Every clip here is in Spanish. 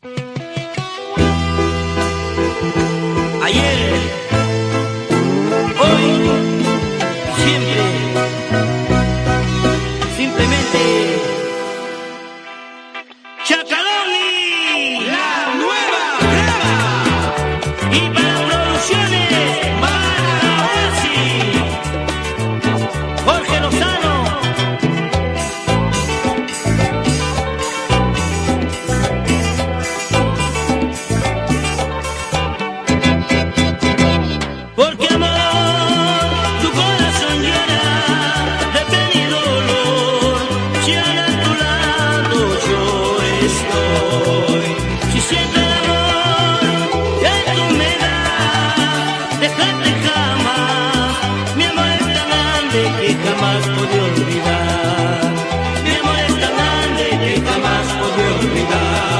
Ayer, hoy, siempre, simplemente Chacaloni, la nueva brava, y para producciones Maragassi, Jorge Lozano. Porque amor, tu corazón llora de pena y dolor. Si ahora a tu lado yo estoy, si siento el amor que tú me das, dejarte jamás. Mi amor es tan grande que jamás podré olvidar. Mi amor es tan grande que jamás podré olvidar.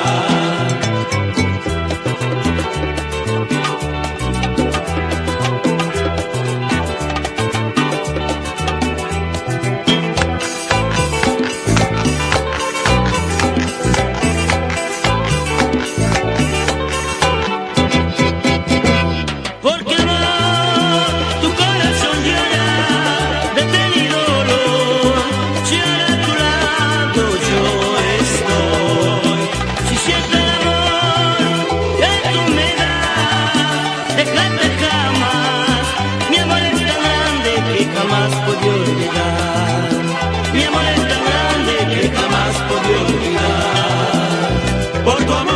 Porque amor, tu corazón llora de pena y dolor. Si ahora a tu lado yo estoy, si siento el amor que tú me das, dejarte jamás. Mi amor es tan grande que jamás podré olvidar. Mi amor es tan grande que jamás podré olvidar. Por tu amor.